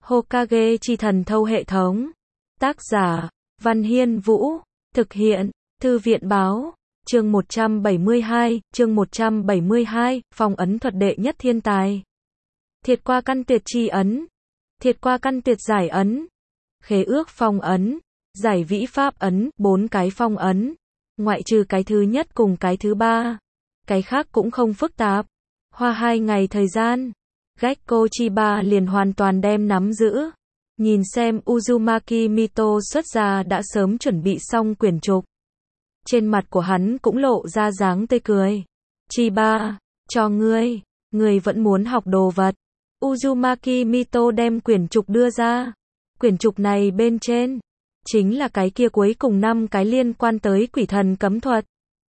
Hokage chi thần thâu hệ thống. Tác giả, Văn Hiên Vũ. Thực hiện, Thư viện báo. Chương 172, phong ấn thuật đệ nhất thiên tài. Thiệt qua căn tuyệt chi ấn. Thiệt qua căn tuyệt giải ấn. Khế ước phong ấn. Giải vĩ pháp ấn, 4 cái phong ấn. Ngoại trừ cái thứ nhất cùng cái thứ ba. Cái khác cũng không phức tạp. Hoa 2 ngày thời gian. Gekko Chiba liền hoàn toàn đem nắm giữ. Nhìn xem Uzumaki Mito xuất ra đã sớm chuẩn bị xong quyển trục. Trên mặt của hắn cũng lộ ra dáng tươi cười. Chiba, cho ngươi vẫn muốn học đồ vật. Uzumaki Mito đem quyển trục đưa ra. Quyển trục này bên trên chính là cái kia cuối cùng 5 cái liên quan tới quỷ thần cấm thuật.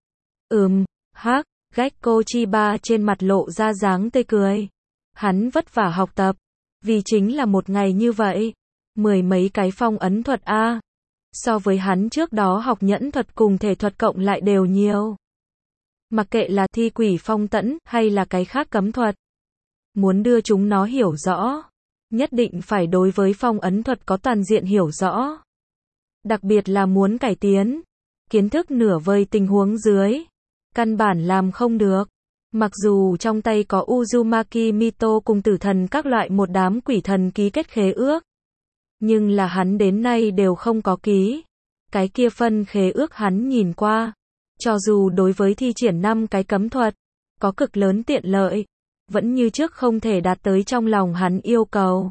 Gekko Chiba trên mặt lộ ra dáng tươi cười. Hắn vất vả học tập, vì chính là một ngày như vậy. 10 mấy cái phong ấn thuật A. So với hắn trước đó học nhẫn thuật cùng thể thuật cộng lại đều nhiều. Mặc kệ là thi quỷ phong tẫn hay là cái khác cấm thuật. Muốn đưa chúng nó hiểu rõ, nhất định phải đối với phong ấn thuật có toàn diện hiểu rõ. Đặc biệt là muốn cải tiến, kiến thức nửa vời tình huống dưới. Căn bản làm không được. Mặc dù trong tay có Uzumaki Mito cùng tử thần các loại một đám quỷ thần ký kết khế ước. Nhưng là hắn đến nay đều không có ký. Cái kia phân khế ước hắn nhìn qua. Cho dù đối với thi triển 5 cái cấm thuật, có cực lớn tiện lợi, vẫn như trước không thể đạt tới trong lòng hắn yêu cầu.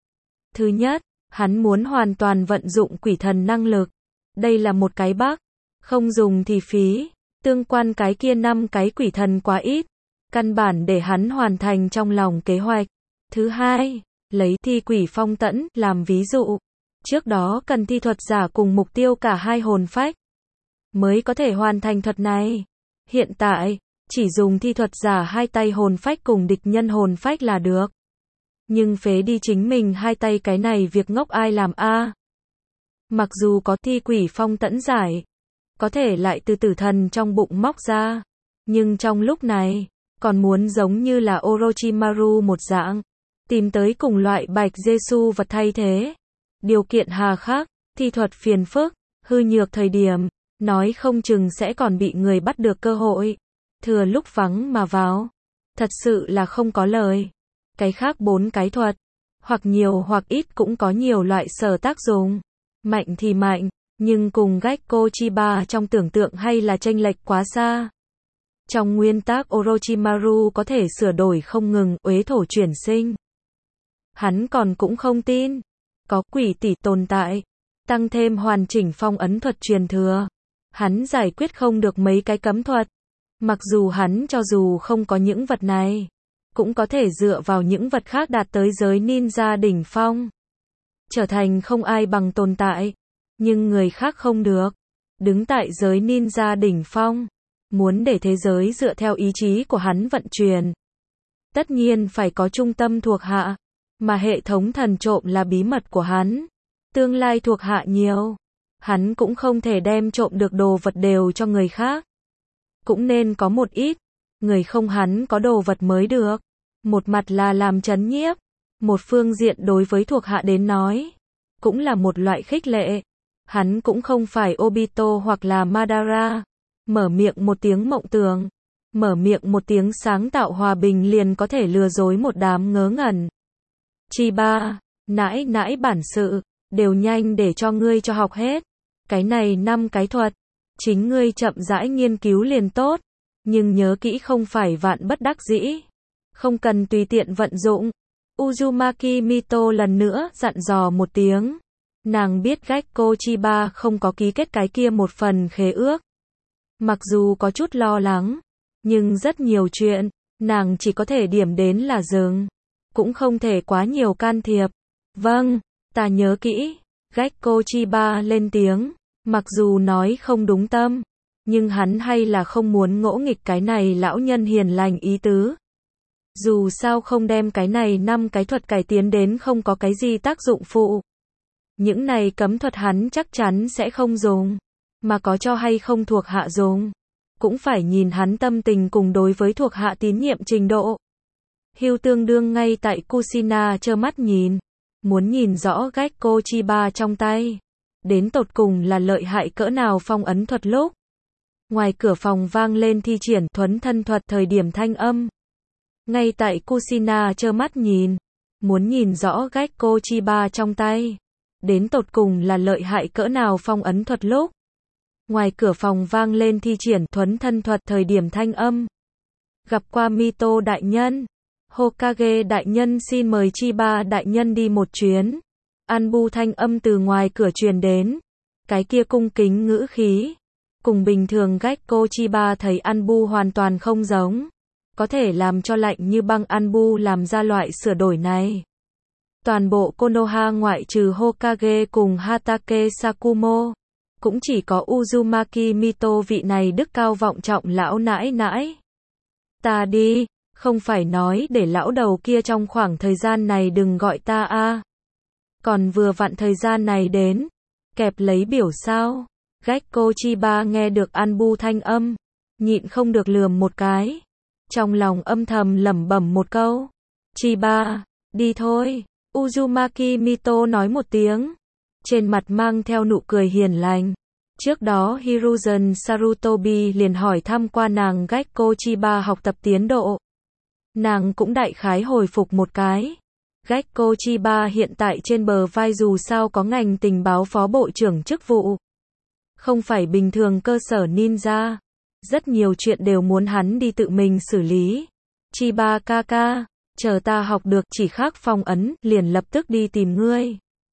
Thứ nhất, hắn muốn hoàn toàn vận dụng quỷ thần năng lực. Đây là một cái bug. Không dùng thì phí. Tương quan cái kia 5 cái quỷ thần quá ít. Căn bản để hắn hoàn thành trong lòng kế hoạch. Thứ hai, lấy thi quỷ phong tẫn làm ví dụ. Trước đó cần thi thuật giả cùng mục tiêu cả hai hồn phách mới có thể hoàn thành thuật này. Hiện tại, chỉ dùng thi thuật giả hai tay hồn phách cùng địch nhân hồn phách là được. Nhưng phế đi chính mình hai tay cái này việc ngốc ai làm a? Mặc dù có thi quỷ phong tẫn giải, có thể lại từ tử thần trong bụng móc ra. Nhưng trong lúc này, còn muốn giống như là Orochimaru một dạng, tìm tới cùng loại bạch Giêsu vật thay thế. Điều kiện hà khắc, thi thuật phiền phức, hư nhược thời điểm, nói không chừng sẽ còn bị người bắt được cơ hội. Thừa lúc vắng mà vào. Thật sự là không có lời. Cái khác 4 cái thuật, hoặc nhiều hoặc ít cũng có nhiều loại sở tác dụng. Mạnh thì mạnh, nhưng cùng Gekko Chiba trong tưởng tượng hay là chênh lệch quá xa. Trong nguyên tắc Orochimaru có thể sửa đổi không ngừng, uế thổ chuyển sinh. Hắn còn cũng không tin. Có quỷ tỷ tồn tại. Tăng thêm hoàn chỉnh phong ấn thuật truyền thừa. Hắn giải quyết không được mấy cái cấm thuật. Mặc dù hắn cho dù không có những vật này, cũng có thể dựa vào những vật khác đạt tới giới ninja đỉnh phong. Trở thành không ai bằng tồn tại. Nhưng người khác không được. Đứng tại giới ninja đỉnh phong. Muốn để thế giới dựa theo ý chí của hắn vận chuyển. Tất nhiên phải có trung tâm thuộc hạ. Mà hệ thống thần trộm là bí mật của hắn. Tương lai thuộc hạ nhiều. Hắn cũng không thể đem trộm được đồ vật đều cho người khác. Cũng nên có một ít. Người không hắn có đồ vật mới được. Một mặt là làm trấn nhiếp. Một phương diện đối với thuộc hạ đến nói. Cũng là một loại khích lệ. Hắn cũng không phải Obito hoặc là Madara. Mở miệng một tiếng mộng tưởng. Mở miệng một tiếng sáng tạo hòa bình liền có thể lừa dối một đám ngớ ngẩn. Chiba, nãi bản sự, đều nhanh để cho ngươi cho học hết. Cái này 5 cái thuật, chính ngươi chậm rãi nghiên cứu liền tốt. Nhưng nhớ kỹ không phải vạn bất đắc dĩ. Không cần tùy tiện vận dụng. Uzumaki Mito lần nữa dặn dò một tiếng. Nàng biết Gekko Chiba không có ký kết cái kia một phần khế ước. Mặc dù có chút lo lắng, nhưng rất nhiều chuyện, nàng chỉ có thể điểm đến là dừng. Cũng không thể quá nhiều can thiệp. Vâng, ta nhớ kỹ. Gekko Chiba lên tiếng. Mặc dù nói không đúng tâm, nhưng hắn hay là không muốn ngỗ nghịch cái này lão nhân hiền lành ý tứ. Dù sao không đem cái này 5 cái thuật cải tiến đến không có cái gì tác dụng phụ. Những này cấm thuật hắn chắc chắn sẽ không dùng. Mà có cho hay không thuộc hạ dùng. Cũng phải nhìn hắn tâm tình cùng đối với thuộc hạ tín nhiệm trình độ. Hưu tương đương ngay tại Kushina trơ mắt nhìn. Muốn nhìn rõ Gekko Chiba trong tay, đến tột cùng là lợi hại cỡ nào phong ấn thuật lúc. Ngoài cửa phòng vang lên thi triển thuấn thân thuật thời điểm thanh âm. Ngay tại Kushina trơ mắt nhìn, muốn nhìn rõ Gekko Chiba trong tay, đến tột cùng là lợi hại cỡ nào phong ấn thuật lúc. Ngoài cửa phòng vang lên thi triển thuấn thân thuật thời điểm thanh âm. Gặp qua Mito đại nhân. Hokage đại nhân xin mời Chiba đại nhân đi một chuyến. Anbu thanh âm từ ngoài cửa truyền đến. Cái kia cung kính ngữ khí. Cùng bình thường Gekko Chiba thấy Anbu hoàn toàn không giống. Có thể làm cho lạnh như băng Anbu làm ra loại sửa đổi này. Toàn bộ Konoha ngoại trừ Hokage cùng Hatake Sakumo, cũng chỉ có Uzumaki Mito vị này đức cao vọng trọng lão nãi nãi. Ta đi, không phải nói để lão đầu kia trong khoảng thời gian này đừng gọi ta a. Còn vừa vặn thời gian này đến, kẹp lấy biểu sao. Gekko Chiba nghe được Anbu thanh âm, nhịn không được lườm một cái. Trong lòng âm thầm lẩm bẩm một câu. Chiba, đi thôi. Uzumaki Mito nói một tiếng. Trên mặt mang theo nụ cười hiền lành. Trước đó Hiruzen Sarutobi liền hỏi thăm qua nàng Gekko Chiba học tập tiến độ. Nàng cũng đại khái hồi phục một cái. Gekko Chiba hiện tại trên bờ vai dù sao có ngành tình báo phó bộ trưởng chức vụ. Không phải bình thường cơ sở ninja. Rất nhiều chuyện đều muốn hắn đi tự mình xử lý. Chiba kaka, chờ ta học được chỉ khác phong ấn, liền lập tức đi tìm ngươi.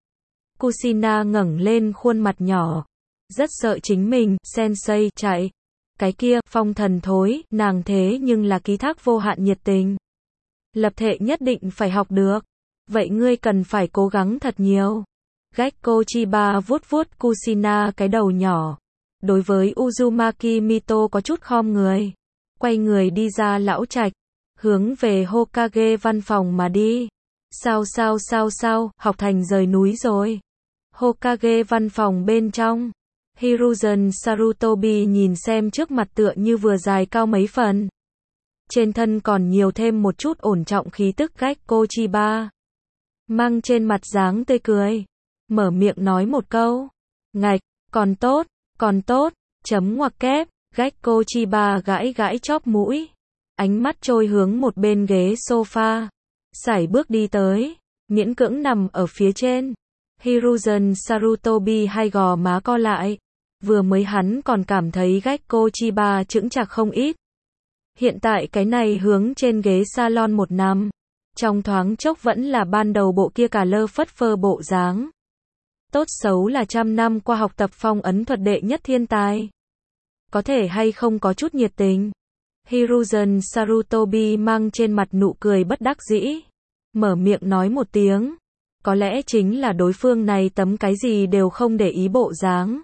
Kushina ngẩng lên khuôn mặt nhỏ. Rất sợ chính mình, sensei, chạy. Cái kia, phong thần thối, nàng thế nhưng là ký thác vô hạn nhiệt tình. Lập thể nhất định phải học được. Vậy ngươi cần phải cố gắng thật nhiều. Gekko Chiba vuốt vuốt Kushina cái đầu nhỏ. Đối với Uzumaki Mito có chút khom người. Quay người đi ra lão trạch. Hướng về Hokage văn phòng mà đi. Sao, học thành rời núi rồi. Hokage văn phòng bên trong. Hiruzen Sarutobi nhìn xem trước mặt tựa như vừa dài cao mấy phần. Trên thân còn nhiều thêm một chút ổn trọng khí tức Gekko Chiba. Mang trên mặt dáng tươi cười. Mở miệng nói một câu. Ngạch, còn tốt, chấm ngoặc kép. Gekko Chiba gãi gãi chóp mũi. Ánh mắt trôi hướng một bên ghế sofa. Sải bước đi tới. Miễn cưỡng nằm ở phía trên. Hiruzen Sarutobi hai gò má co lại. Vừa mới hắn còn cảm thấy Gekko Chiba chững chạc không ít. Hiện tại cái này hướng trên ghế salon một nằm. Trong thoáng chốc vẫn là ban đầu bộ kia cả lơ phất phơ bộ dáng. Tốt xấu là trăm năm qua học tập phong ấn thuật đệ nhất thiên tài. Có thể hay không có chút nhiệt tình. Hiruzen Sarutobi mang trên mặt nụ cười bất đắc dĩ. Mở miệng nói một tiếng. Có lẽ chính là đối phương này tấm cái gì đều không để ý bộ dáng.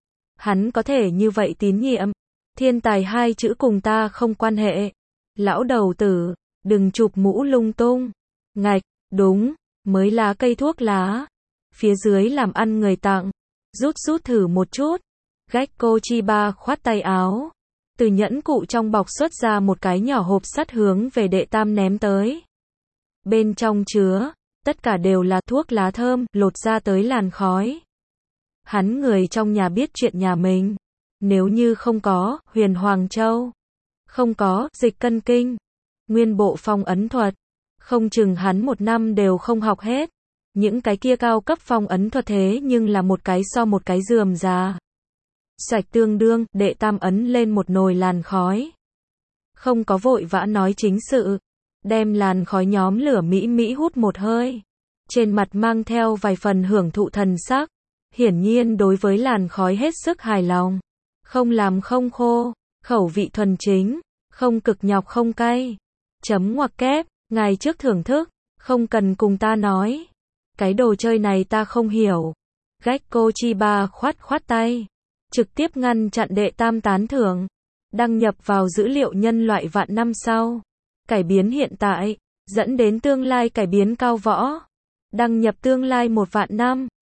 Hắn có thể như vậy tín nhiệm. Thiên tài hai chữ cùng ta không quan hệ. Lão đầu tử, đừng chụp mũ lung tung. Ngạch, đúng, mới lá cây thuốc lá. Phía dưới làm ăn người tặng. Rút thử một chút. Gekko Chiba khoát tay áo. Từ nhẫn cụ trong bọc xuất ra một cái nhỏ hộp sắt hướng về đệ tam ném tới. Bên trong chứa, tất cả đều là thuốc lá thơm, lột ra tới làn khói. Hắn người trong nhà biết chuyện nhà mình. Nếu như không có, Huyền Hoàng Châu. Không có, dịch cân kinh. Nguyên bộ phong ấn thuật. Không chừng hắn một năm đều không học hết. Những cái kia cao cấp phong ấn thuật thế nhưng là một cái so một cái rườm rà. Sạch tương đương, đệ tam ấn lên một nồi làn khói. Không có vội vã nói chính sự. Đem làn khói nhóm lửa mỹ hút một hơi. Trên mặt mang theo vài phần hưởng thụ thần sắc. Hiển nhiên đối với làn khói hết sức hài lòng. Không làm không khô, khẩu vị thuần chính, không cực nhọc không cay. Chấm ngoặc kép, ngài trước thưởng thức, không cần cùng ta nói. Cái đồ chơi này ta không hiểu. Gekko Chiba khoát tay. Trực tiếp ngăn chặn đệ tam tán thưởng. Đăng nhập vào dữ liệu nhân loại vạn năm sau. Cải biến hiện tại, dẫn đến tương lai cải biến cao võ. Đăng nhập tương lai 1 vạn năm.